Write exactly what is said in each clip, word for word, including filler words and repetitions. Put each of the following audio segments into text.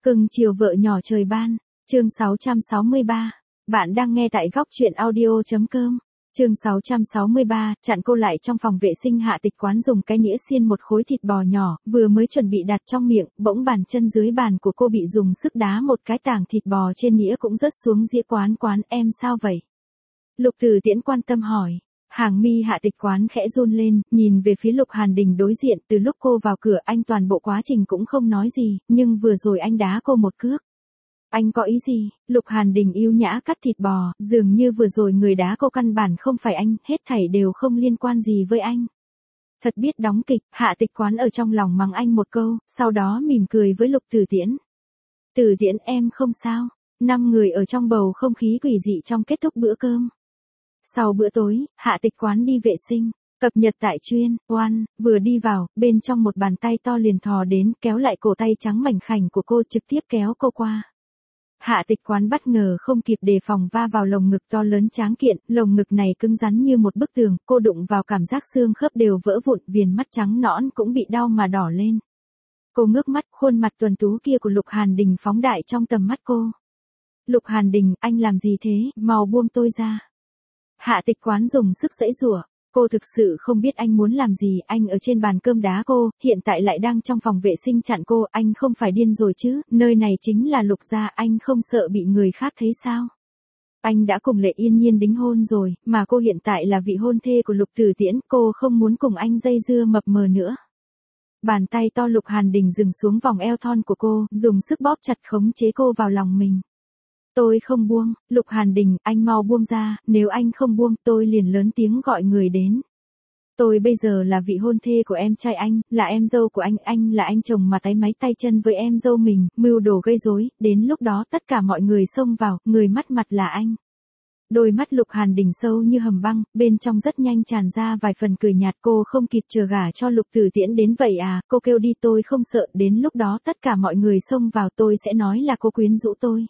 Cưng chiều vợ nhỏ trời ban, chương sáu trăm sáu mươi ba. Bạn đang nghe tại góc truyện audio chấm com. Chương sáu trăm sáu mươi ba, chặn cô lại trong phòng vệ sinh. Hạ Tịch Quán dùng cái nĩa xiên một khối thịt bò nhỏ, vừa mới chuẩn bị đặt trong miệng, bỗng bàn chân dưới bàn của cô bị dùng sức đá một cái, tảng thịt bò trên nĩa cũng rớt xuống dĩa. Quán Quán, em sao vậy? Lục Từ Tiễn quan tâm hỏi. Hàng mi Hạ Tịch Quán khẽ run lên, nhìn về phía Lục Hàn Đình đối diện. Từ lúc cô vào cửa anh toàn bộ quá trình cũng không nói gì, nhưng vừa rồi anh đá cô một cước. Anh có ý gì? Lục Hàn Đình yếu nhã cắt thịt bò, dường như vừa rồi người đá cô căn bản không phải anh, hết thảy đều không liên quan gì với anh. Thật biết đóng kịch. Hạ Tịch Quán ở trong lòng mắng anh một câu, sau đó mỉm cười với Lục Từ Tiễn. Từ Tiễn, em không sao. Năm người ở trong bầu không khí quỷ dị trong kết thúc bữa cơm. Sau bữa tối, Hạ Tịch Quán đi vệ sinh, cập nhật tại chuyên, oan, vừa đi vào, bên trong một bàn tay to liền thò đến, kéo lại cổ tay trắng mảnh khảnh của cô, trực tiếp kéo cô qua. Hạ Tịch Quán bất ngờ không kịp đề phòng va vào lồng ngực to lớn tráng kiện, lồng ngực này cứng rắn như một bức tường, cô đụng vào cảm giác xương khớp đều vỡ vụn, viền mắt trắng nõn cũng bị đau mà đỏ lên. Cô ngước mắt, khuôn mặt tuấn tú kia của Lục Hàn Đình phóng đại trong tầm mắt cô. Lục Hàn Đình, anh làm gì thế, mau buông tôi ra. Hạ Tịch Quán dùng sức giãy giụa, cô thực sự không biết anh muốn làm gì. Anh ở trên bàn cơm đá cô, hiện tại lại đang trong phòng vệ sinh chặn cô, anh không phải điên rồi chứ, nơi này chính là Lục gia, anh không sợ bị người khác thấy sao? Anh đã cùng Lệ Yên Nhiên đính hôn rồi, mà cô hiện tại là vị hôn thê của Lục Từ Tiễn, cô không muốn cùng anh dây dưa mập mờ nữa. Bàn tay to Lục Hàn Đình dừng xuống vòng eo thon của cô, dùng sức bóp chặt khống chế cô vào lòng mình. Tôi không buông. Lục Hàn Đình, anh mau buông ra, nếu anh không buông, tôi liền lớn tiếng gọi người đến. Tôi bây giờ là vị hôn thê của em trai anh, là em dâu của anh, anh là anh chồng mà táy máy tay chân với em dâu mình, mưu đồ gây rối, đến lúc đó tất cả mọi người xông vào, người mắt mặt là anh. Đôi mắt Lục Hàn Đình sâu như hầm băng, bên trong rất nhanh tràn ra vài phần cười nhạt. Cô không kịp chờ gả cho Lục Từ Tiễn đến vậy à, cô kêu đi, tôi không sợ, đến lúc đó tất cả mọi người xông vào tôi sẽ nói là cô quyến rũ tôi.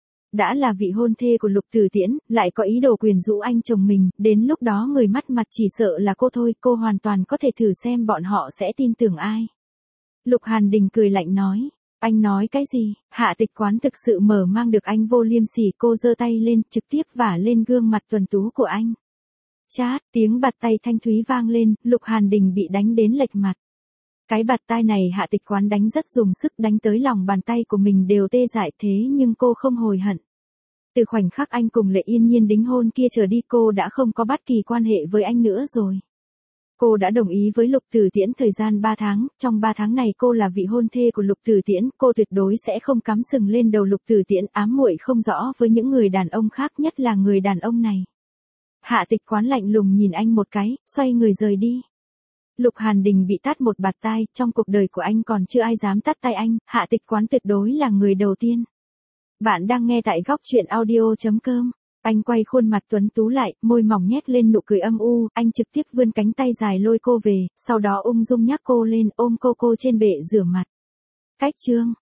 Đã là vị hôn thê của Lục Từ Tiễn, lại có ý đồ quyến rũ anh chồng mình, đến lúc đó người mắt mặt chỉ sợ là cô thôi, cô hoàn toàn có thể thử xem bọn họ sẽ tin tưởng ai. Lục Hàn Đình cười lạnh nói, anh nói cái gì? Hạ Tịch Quán thực sự mở mang được anh vô liêm sỉ, cô giơ tay lên, trực tiếp vả lên gương mặt tuấn tú của anh. Chát, tiếng bạt tay thanh thúy vang lên, Lục Hàn Đình bị đánh đến lệch mặt. Cái bạt tai này Hạ Tịch Quán đánh rất dùng sức, đánh tới lòng bàn tay của mình đều tê dại, thế nhưng cô không hối hận. Từ khoảnh khắc anh cùng Lệ Yên Nhiên đính hôn kia trở đi, cô đã không có bất kỳ quan hệ với anh nữa rồi. Cô đã đồng ý với Lục Từ Tiễn thời gian ba tháng, trong ba tháng này cô là vị hôn thê của Lục Từ Tiễn, cô tuyệt đối sẽ không cắm sừng lên đầu Lục Từ Tiễn, ám muội không rõ với những người đàn ông khác, nhất là người đàn ông này. Hạ Tịch Quán lạnh lùng nhìn anh một cái, xoay người rời đi. Lục Hàn Đình bị tát một bạt tai, trong cuộc đời của anh còn chưa ai dám tát tay anh, Hạ Tịch Quán tuyệt đối là người đầu tiên. Bạn đang nghe tại góc truyện audio chấm com. Anh quay khuôn mặt tuấn tú lại, môi mỏng nhếch lên nụ cười âm u, anh trực tiếp vươn cánh tay dài lôi cô về, sau đó ung dung nhắc cô lên, ôm cô cô trên bệ rửa mặt. Cách chương